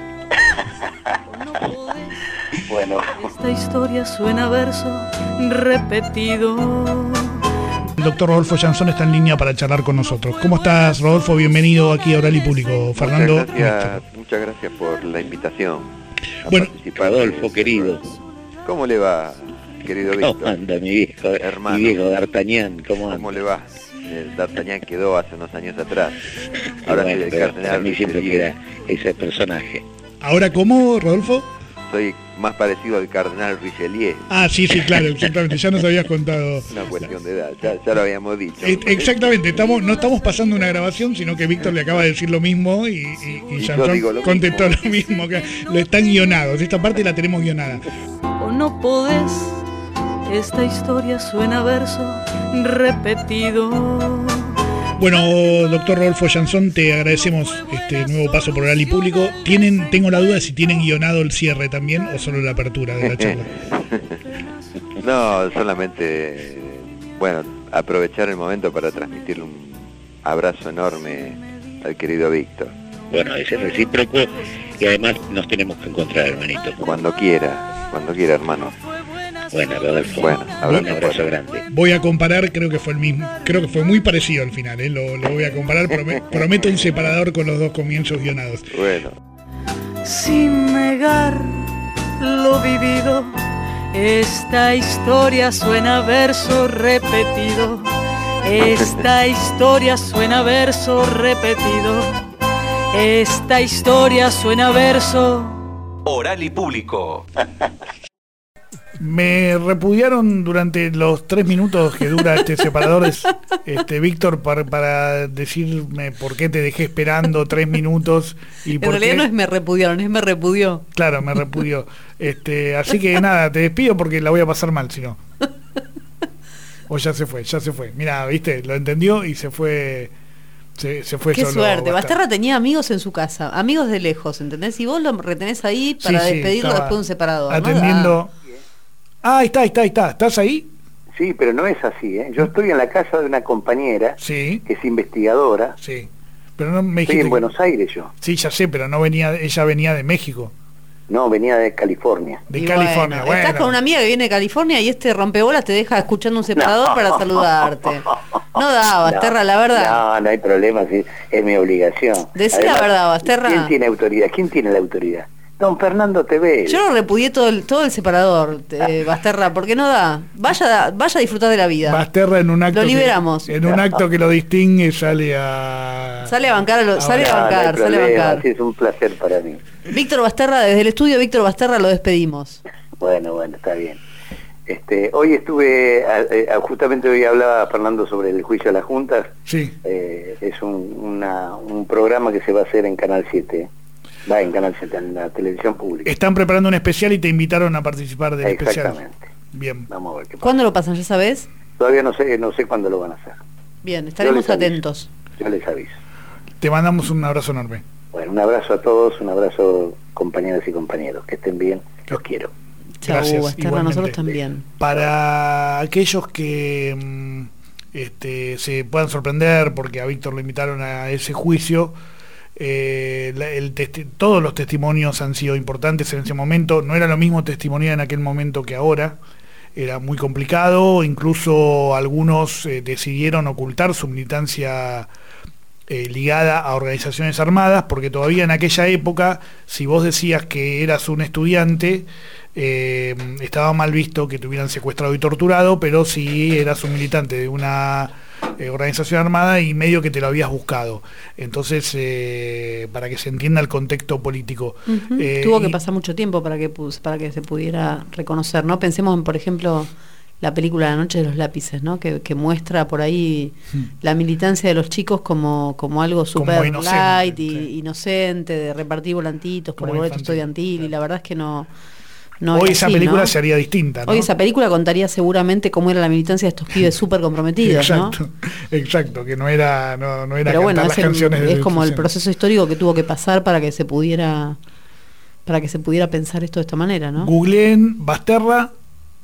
Bueno. Esta historia suena verso repetido. El doctor Rodolfo Jansson está en línea para charlar con nosotros. ¿Cómo estás, Rodolfo? Bienvenido aquí a Oral y Público. Fernando. Muchas gracias, muchas gracias por la invitación. Bueno, Rodolfo, querido. ¿Cómo le va, querido Víctor? ¿Cómo anda mi viejo, hermano? Mi viejo D'Artagnan, ¿cómo anda? ¿Cómo le va? El D'Artagnan quedó hace unos años atrás. Ahora bueno, soy el pero cardenal. para mí siempre queda ese personaje. ¿Ahora cómo, Rodolfo? Soy más parecido al cardenal Richelieu. Ah, sí, sí, claro, exactamente, ya nos habías contado. Una cuestión de edad, ya, ya lo habíamos dicho. Eh, exactamente, estamos, no estamos pasando una grabación, sino que Víctor le acaba de decir lo mismo y, y, y, y Jansson contestó lo mismo, que lo están guionados, esta parte la tenemos guionada. O no podés, esta historia suena verso repetido. Bueno, doctor Rodolfo Jansson, te agradecemos este nuevo paso por Oral y Público. ¿Tienen, tengo la duda de si tienen guionado el cierre también o solo la apertura de la charla? No, solamente, bueno, aprovechar el momento para transmitirle un abrazo enorme al querido Víctor. Bueno, ese es recíproco y además nos tenemos que encontrar, hermanito. Cuando quiera, cuando quiera, hermano. Bueno, Rodolfo, bueno, un abrazo grande. Voy a comparar, creo que fue el mismo, creo que fue muy parecido al final, ¿eh? lo, lo voy a comparar, promet, prometo un separador con los dos comienzos guionados. Bueno. Sin negar lo vivido, esta historia suena verso repetido. Esta historia suena verso repetido. Esta historia suena verso. Oral y Público. Me repudiaron durante los tres minutos que dura este separador, este Víctor, para, para decirme por qué te dejé esperando tres minutos. Y en por realidad qué... no es me repudiaron, es me repudió. Claro, me repudió. Este, así que nada, te despido porque la voy a pasar mal, si no. O ya se fue, ya se fue. Mira, viste, lo entendió y se fue... Se, se fue Qué solo. Suerte, Basterra tenía amigos en su casa, amigos de lejos, ¿entendés? Y vos lo retenés ahí para sí, sí, despedirlo después de un separador. Atendiendo... ¿No? Ah, ahí está, ahí está, ahí está. ¿Estás ahí? Sí, pero no es así, ¿eh? Yo estoy en la casa de una compañera sí. que es investigadora. Sí. Pero no me estoy en que... Buenos Aires yo. Sí, ya sé, pero no venía, ella venía de México. No, venía de California. De y California, bueno, bueno. Estás con una amiga que viene de California y este rompebolas te deja escuchando un separador no. para saludarte. No da, Basterra, no, la verdad. No, no hay problema, sí, es mi obligación. Decí Además, la verdad, Basterra. ¿Quién tiene autoridad? ¿Quién tiene la autoridad? Don Fernando T V. Yo lo repudié todo el, todo el separador, eh, Basterra, porque no da. Vaya, vaya a disfrutar de la vida. Basterra en un acto. Lo liberamos. Que, en un acto que lo distingue sale a. Sale a bancar, a lo, sale a bancar, no, no sale a bancar. Sí, es un placer para mí. Víctor Basterra, desde el estudio Víctor Basterra lo despedimos. Bueno, bueno, está bien. Este, hoy estuve, eh, justamente hoy hablaba Fernando sobre el juicio a las juntas. Sí. Eh, es un, una, un programa que se va a hacer en Canal siete. Va en Canal siete, en la televisión pública. Están preparando un especial y te invitaron a participar del especial. Exactamente. Bien. Vamos a ver qué pasa. ¿Cuándo lo pasan, ya sabes? Todavía no sé, no sé cuándo lo van a hacer. Bien, estaremos yo atentos. Yo les aviso. Te mandamos un abrazo enorme. Bueno, un abrazo a todos, un abrazo compañeras y compañeros. Que estén bien, los quiero. Chau, gracias. Basterra, nosotros también. Para aquellos que este, se puedan sorprender porque a Víctor lo invitaron a ese juicio, Eh, el testi- todos los testimonios han sido importantes en ese momento. No era lo mismo testimoniar en aquel momento que ahora, era muy complicado, incluso algunos eh, decidieron ocultar su militancia eh, ligada a organizaciones armadas, porque todavía en aquella época, si vos decías que eras un estudiante, eh, estaba mal visto que te hubieran secuestrado y torturado, pero si eras un militante de una eh, organización armada y medio que te lo habías buscado. Entonces, eh, para que se entienda el contexto político. Uh-huh. eh, Tuvo que y, pasar mucho tiempo para que para que se pudiera reconocer, ¿no? Pensemos en, por ejemplo, la película La noche de los lápices, ¿no? Que, que muestra por ahí hmm. la militancia de los chicos como, como algo súper light y sí. inocente, de repartir volantitos por como el boleto estudiantil, claro. Y la verdad es que no... No hoy esa así, película ¿no? sería distinta, ¿no? Hoy esa película contaría seguramente cómo era la militancia de estos pibes súper comprometidos, exacto, ¿no? Exacto, que no era, no, no era Pero cantar bueno, las es, el, canciones es de como el proceso histórico que tuvo que pasar para que se pudiera para que se pudiera pensar esto de esta manera, ¿no? Googleen Basterra,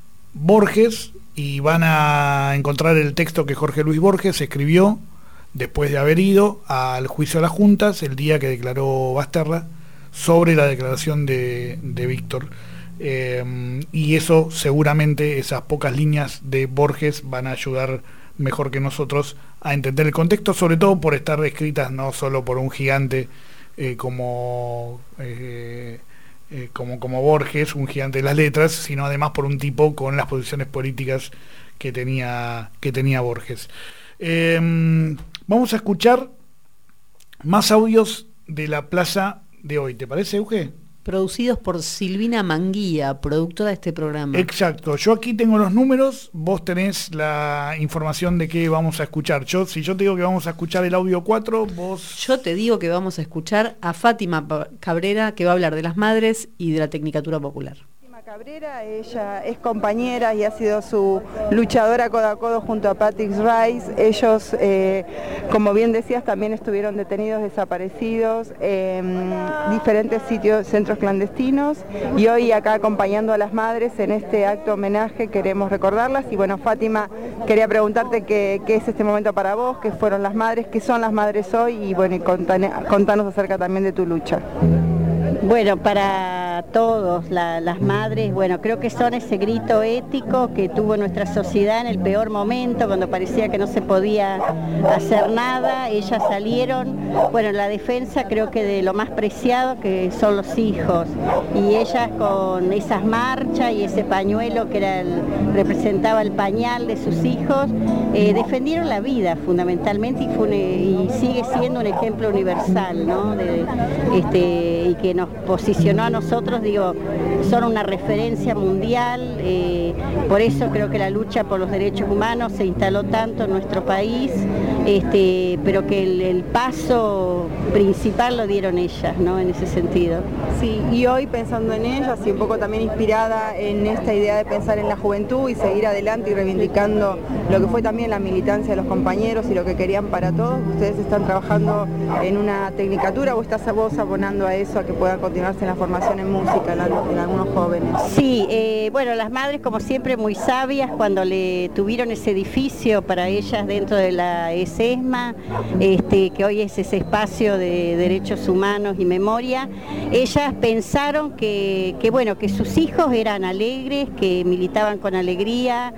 Borges, y van a encontrar el texto que Jorge Luis Borges escribió después de haber ido al juicio a las juntas el día que declaró Basterra sobre la declaración de, de Víctor. Eh, y eso seguramente, esas pocas líneas de Borges van a ayudar mejor que nosotros a entender el contexto, sobre todo por estar escritas no solo por un gigante eh, como, eh, eh, como como Borges, un gigante de las letras, sino además por un tipo con las posiciones políticas que tenía, que tenía Borges. Eh, vamos a escuchar más audios de la plaza de hoy, ¿te parece, Euge? Producidos por Silvina Manguía, productora de este programa. Exacto, yo aquí tengo los números, vos tenés la información de qué vamos a escuchar. Yo, si yo te digo que vamos a escuchar el audio cuatro, vos... Yo te digo que vamos a escuchar a Fátima Cabrera, que va a hablar de las madres y de la Tecnicatura Popular. Cabrera, ella es compañera y ha sido su luchadora codo a codo junto a Patrick Rice. Ellos, eh, como bien decías, también estuvieron detenidos, desaparecidos en diferentes sitios, centros clandestinos, y hoy acá acompañando a las madres en este acto homenaje queremos recordarlas. Y bueno, Fátima, quería preguntarte qué, qué es este momento para vos, qué fueron las madres, qué son las madres hoy, y bueno, y contanos, contanos acerca también de tu lucha. Bueno, para todos, la, las madres, bueno, creo que son ese grito ético que tuvo nuestra sociedad en el peor momento, cuando parecía que no se podía hacer nada. Ellas salieron, bueno, en la defensa creo que de lo más preciado que son los hijos, y ellas con esas marchas y ese pañuelo que era el, representaba el pañal de sus hijos, eh, defendieron la vida fundamentalmente, y, fue un, y sigue siendo un ejemplo universal, ¿no? De, este, y que nos posicionó a nosotros, digo, son una referencia mundial, eh, por eso creo que la lucha por los derechos humanos se instaló tanto en nuestro país, este, pero que el, el paso principal lo dieron ellas, ¿no? En ese sentido. Sí, y hoy pensando en ellas y un poco también inspirada en esta idea de pensar en la juventud y seguir adelante y reivindicando lo que fue también la militancia de los compañeros y lo que querían para todos, ustedes están trabajando en una tecnicatura, o estás vos abonando a eso, a que puedan continuarse en la formación en música en, en algunos jóvenes. Sí, eh, bueno, las madres como siempre muy sabias, cuando le tuvieron ese edificio para ellas dentro de la ESESMA, este, que hoy es ese espacio de derechos humanos y memoria, ellas pensaron que, que bueno, que sus hijos eran alegres, que militaban con alegría,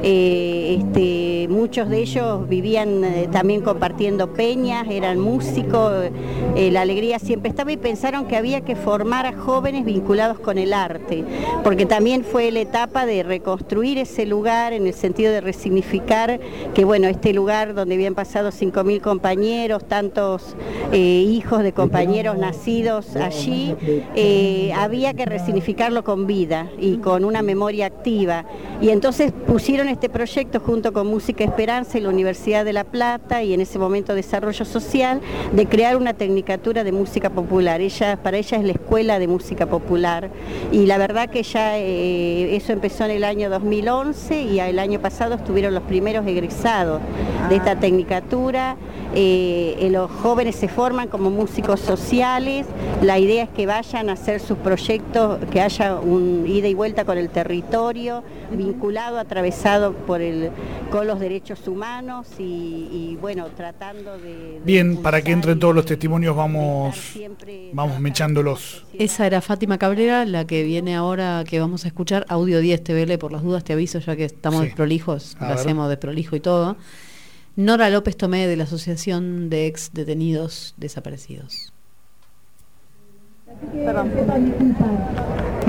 eh, este, muchos de ellos vivían eh, también compartiendo peñas, eran músicos, eh, la alegría siempre estaba, y pensaron que había que formar a jóvenes vinculados con el arte, porque también fue la etapa de reconstruir ese lugar en el sentido de resignificar que, bueno, este lugar donde habían pasado cinco mil compañeros, tantos eh, hijos de compañeros nacidos allí, eh, había que resignificarlo con vida y con una memoria activa, y entonces pusieron este proyecto junto con Música Esperanza y la Universidad de La Plata, y en ese momento Desarrollo Social, de crear una tecnicatura de música popular. Ella, para ella es la Escuela de Música Popular, y la verdad que ya eh, eso empezó en el año dos mil once, y el año pasado estuvieron los primeros egresados de esta tecnicatura. Eh, los jóvenes se forman como músicos sociales, la idea es que vayan a hacer sus proyectos, que haya un ida y vuelta con el territorio, vinculado, atravesado por el, con los derechos humanos, y, y bueno, tratando de... de Bien, para que entren todos los testimonios vamos, vamos mechándolos. Esa era Fátima Cabrera, la que viene ahora, que vamos a escuchar, audio diez T V L, por las dudas te aviso, ya que estamos sí. desprolijos, lo hacemos desprolijo y todo. Nora López Tomé, de la Asociación de Ex Detenidos Desaparecidos. Perdón.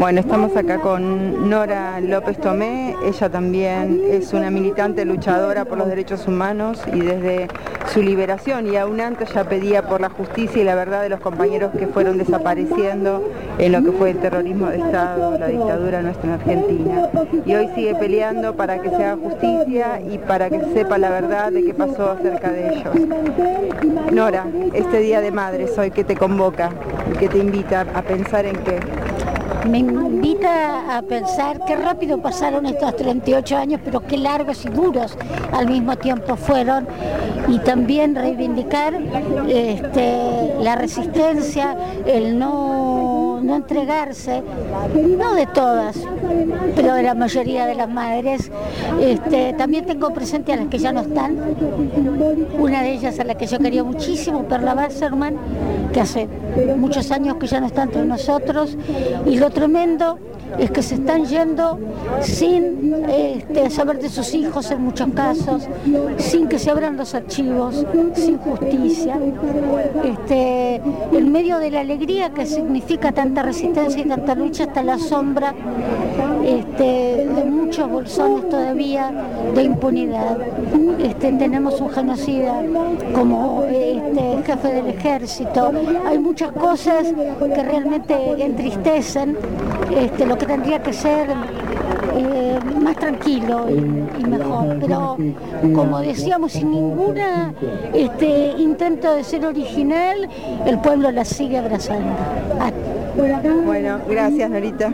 Bueno, estamos acá con Nora López Tomé. Ella también es una militante luchadora por los derechos humanos y desde su liberación y aún antes ya pedía por la justicia y la verdad de los compañeros que fueron desapareciendo en lo que fue el terrorismo de Estado, la dictadura nuestra en Argentina. Y hoy sigue peleando para que se haga justicia y para que se sepa la verdad de qué pasó acerca de ellos. Nora, este Día de Madres hoy, ¿qué te convoca y qué te invita a pensar en qué? Me invita a pensar qué rápido pasaron estos treinta y ocho años, pero qué largos y duros al mismo tiempo fueron, y también reivindicar este, la resistencia, el no, no entregarse, no de todas, pero de la mayoría de las madres. Este, también tengo presente a las que ya no están, una de ellas a la que yo quería muchísimo, Perla Wasserman, que hace muchos años que ya no está entre nosotros, y lo tremendo es que se están yendo sin este, saber de sus hijos en muchos casos, sin que se abran los archivos, sin justicia, este, en medio de la alegría que significa tanta resistencia y tanta lucha, está la sombra este, de muchos bolsones todavía de impunidad. Este, tenemos un genocida como este, jefe del ejército, hay muchas cosas que realmente entristecen este, lo que tendría que ser eh, más tranquilo y, y mejor, pero como decíamos, sin ninguna este, intento de ser original, el pueblo la sigue abrazando. Ah. Bueno, gracias, Norita.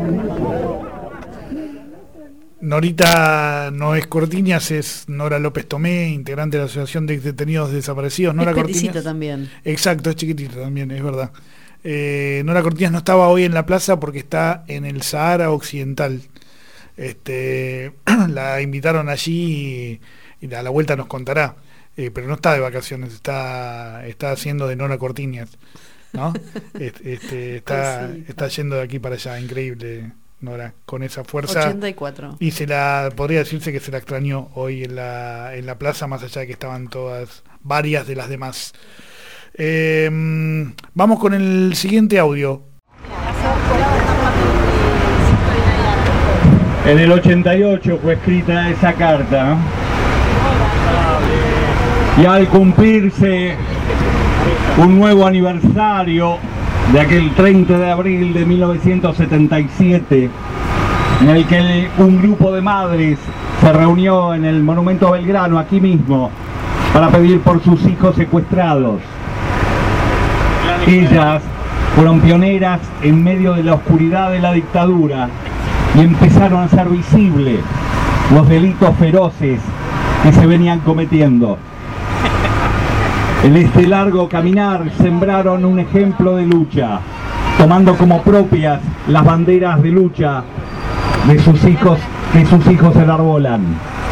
Norita no es Cortiñas, es Nora López Tomé, integrante de la Asociación de Detenidos Desaparecidos. Nora es Cortiñas peticita también. Exacto, es chiquitita también, es verdad. Eh, Nora Cortiñas no estaba hoy en la plaza porque está en el Sahara Occidental. Este, la invitaron allí y, y a la vuelta nos contará. Eh, pero no está de vacaciones, está, está haciendo de Nora Cortiñas, ¿no? este, este, está, sí. está yendo de aquí para allá, increíble. Nora, con esa fuerza. ochenta y cuatro. Y se la, podría decirse que se la extrañó hoy en la, en la plaza, más allá de que estaban todas, varias de las demás. Eh, vamos con el siguiente audio. En el ochenta y ocho fue escrita esa carta, y al cumplirse un nuevo aniversario de aquel treinta de abril de mil novecientos setenta y siete, en el que un grupo de madres se reunió en el Monumento a Belgrano, aquí mismo, para pedir por sus hijos secuestrados. Ellas fueron pioneras en medio de la oscuridad de la dictadura y empezaron a hacer visibles los delitos feroces que se venían cometiendo. En este largo caminar sembraron un ejemplo de lucha, tomando como propias las banderas de lucha de sus hijos, que sus hijos enarbolan.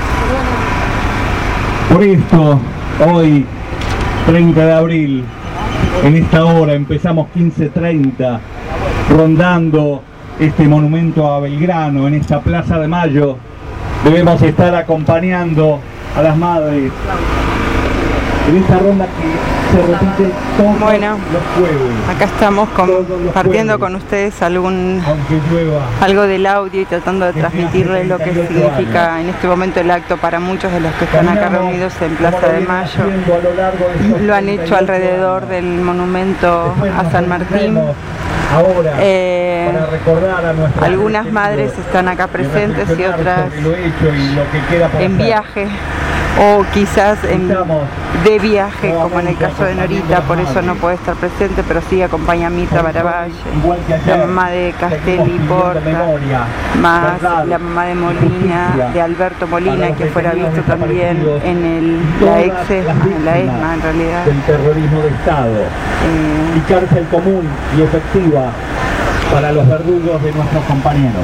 Por esto, hoy, treinta de abril, en esta hora, empezamos quince treinta, rondando este monumento a Belgrano, en esta Plaza de Mayo. Debemos estar acompañando a las madres en esta ronda que se repite todos bueno, los jueves. Acá estamos compartiendo con ustedes algún algo del audio y tratando de transmitirles lo que significa en este momento el acto para muchos de los que están acá reunidos en Plaza de Mayo. Lo han hecho alrededor del monumento a San Martín. Eh, algunas madres están acá presentes y otras en viaje, o quizás en, de viaje, como en el caso de Norita, por eso no puede estar presente, pero sí acompaña a Mirta Baravalle, la mamá de Castelli Porta, más la mamá de Molina, de Alberto Molina, que fuera visto también en el, la ex ESMA, la ESMA en realidad. Del terrorismo de Estado, eh, y cárcel común y efectiva para los verdugos de nuestros compañeros.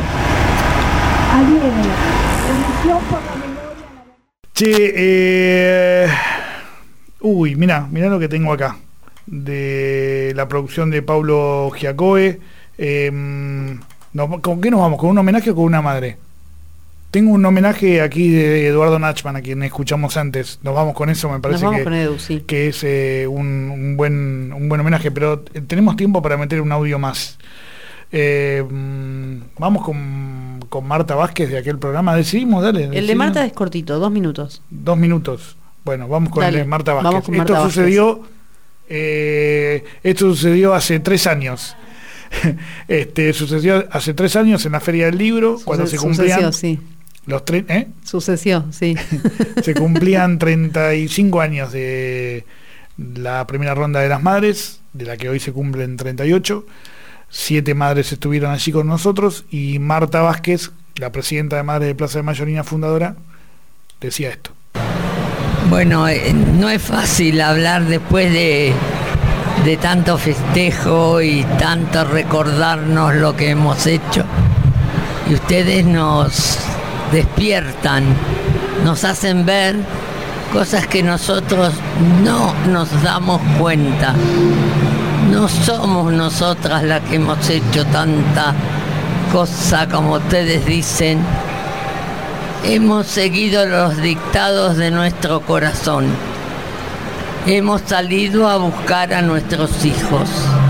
Che, eh... uy, mirá, mirá lo que tengo acá, de la producción de Pablo Giacoe. Eh, no, ¿con qué nos vamos? ¿Con un homenaje o con una madre? Tengo un homenaje aquí de Eduardo Nachman, a quien escuchamos antes. Nos vamos con eso, me parece que, con Edu, sí. que es eh, un, un, buen, un buen homenaje, pero tenemos tiempo para meter un audio más. Eh, vamos con, con Marta Vázquez de aquel programa. Decidimos, dale. El decidimos. de Marta es cortito, dos minutos. Dos minutos. Bueno, vamos con Dale, el de Marta Vázquez. vamos con esto Marta sucedió eh, esto sucedió hace tres años. este sucedió hace tres años en la Feria del Libro, Suce, cuando se cumplían sucesió, sí. los tre ¿eh? Sucedió, sí. Se cumplían treinta y cinco años de la primera ronda de las madres, de la que hoy se cumplen treinta y ocho. Siete madres estuvieron allí con nosotros y Marta Vázquez, la presidenta de Madres de Plaza de Mayo, fundadora, decía esto. Bueno, eh, no es fácil hablar después de, de tanto festejo y tanto recordarnos lo que hemos hecho. Y ustedes nos despiertan, nos hacen ver cosas que nosotros no nos damos cuenta. No somos nosotras las que hemos hecho tanta cosa como ustedes dicen. Hemos seguido los dictados de nuestro corazón. Hemos salido a buscar a nuestros hijos.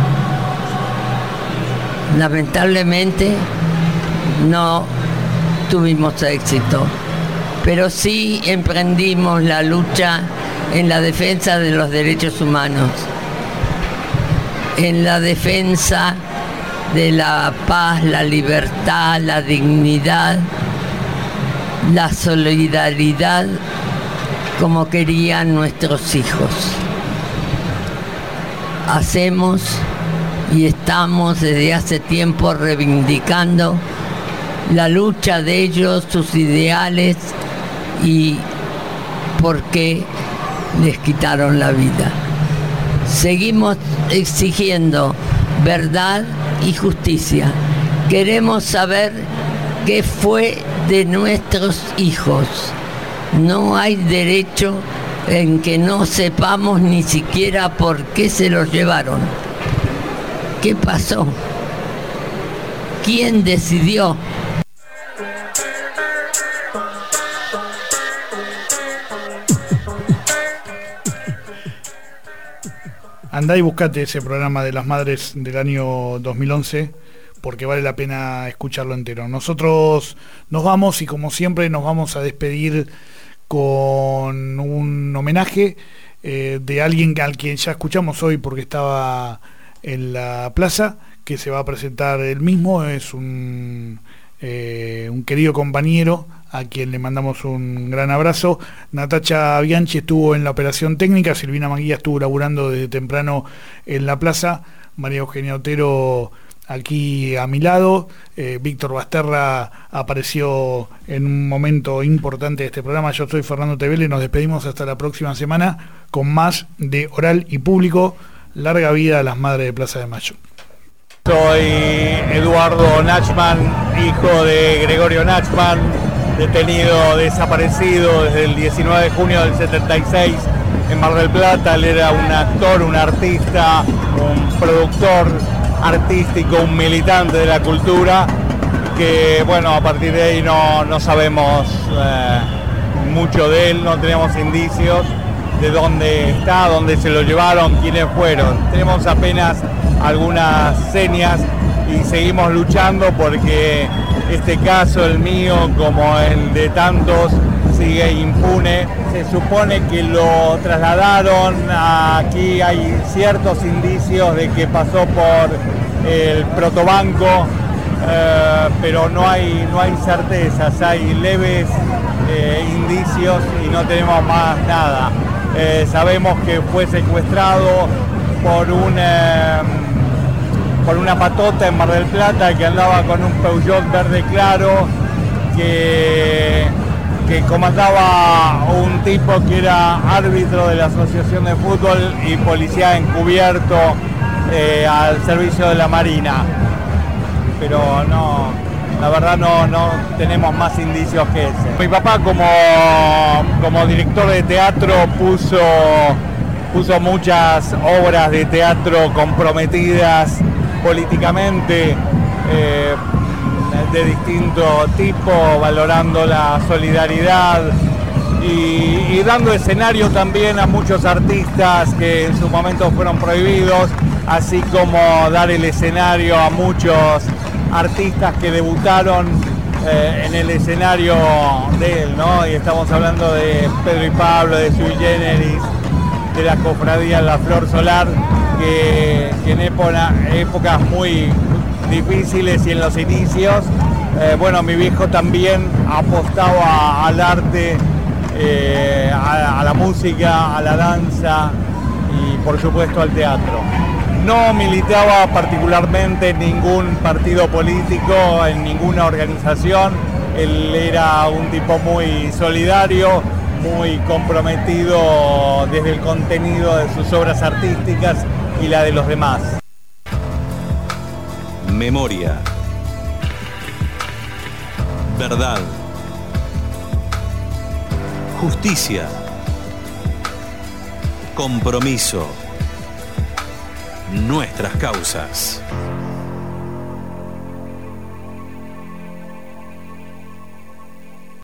Lamentablemente no tuvimos éxito, pero sí emprendimos la lucha en la defensa de los derechos humanos, en la defensa de la paz, la libertad, la dignidad, la solidaridad como querían nuestros hijos. Hacemos y estamos desde hace tiempo reivindicando la lucha de ellos, sus ideales y por qué les quitaron la vida. Seguimos exigiendo verdad y justicia. Queremos saber qué fue de nuestros hijos. No hay derecho en que no sepamos ni siquiera por qué se los llevaron. ¿Qué pasó? ¿Quién decidió? Andá y buscate ese programa de las madres del año dos mil once, porque vale la pena escucharlo entero. Nosotros nos vamos y como siempre nos vamos a despedir con un homenaje eh, de alguien al quien ya escuchamos hoy porque estaba en la plaza, que se va a presentar él mismo. Es un, eh, un querido compañero a quien le mandamos un gran abrazo. Natacha Bianchi estuvo en la operación técnica, Silvina Maguía estuvo laburando desde temprano en la plaza, María Eugenia Otero aquí a mi lado, eh, Víctor Basterra apareció en un momento importante de este programa. Yo soy Fernando Tevele, nos despedimos hasta la próxima semana con más de Oral y Público. Larga vida a las madres de Plaza de Mayo. Soy Eduardo Nachman, hijo de Gregorio Nachman, detenido desaparecido desde el diecinueve de junio del setenta y seis en Mar del Plata. Él era un actor, un artista, un productor artístico, un militante de la cultura, que bueno, a partir de ahí no, no sabemos eh, mucho de él, no tenemos indicios de dónde está, dónde se lo llevaron, quiénes fueron. Tenemos apenas algunas señas y seguimos luchando porque este caso, el mío, como el de tantos, sigue impune. Se supone que lo trasladaron, aquí hay ciertos indicios de que pasó por el protobanco, eh, pero no hay, no hay certezas, hay leves eh, indicios y no tenemos más nada. Eh, sabemos que fue secuestrado por una, por una patota en Mar del Plata que andaba con un Peugeot verde claro, que, que comandaba un tipo que era árbitro de la Asociación de Fútbol y policía encubierto eh, al servicio de la Marina. Pero no, la verdad no, no tenemos más indicios que ese. Mi papá como, como director de teatro puso, puso muchas obras de teatro comprometidas políticamente, eh, de distinto tipo, valorando la solidaridad y, y dando escenario también a muchos artistas que en su momento fueron prohibidos. así como dar el escenario a muchos artistas que debutaron eh, en el escenario de él, ¿no? Y estamos hablando de Pedro y Pablo, de Sui Generis, de la Cofradía La Flor Solar, que, que en época, épocas muy difíciles y en los inicios, eh, bueno, mi viejo también apostaba al arte, eh, a, a la música, a la danza y por supuesto al teatro. No militaba particularmente en ningún partido político, en ninguna organización. Él era un tipo muy solidario, muy comprometido desde el contenido de sus obras artísticas y la de los demás. Memoria. Verdad. Justicia. Compromiso. Nuestras causas.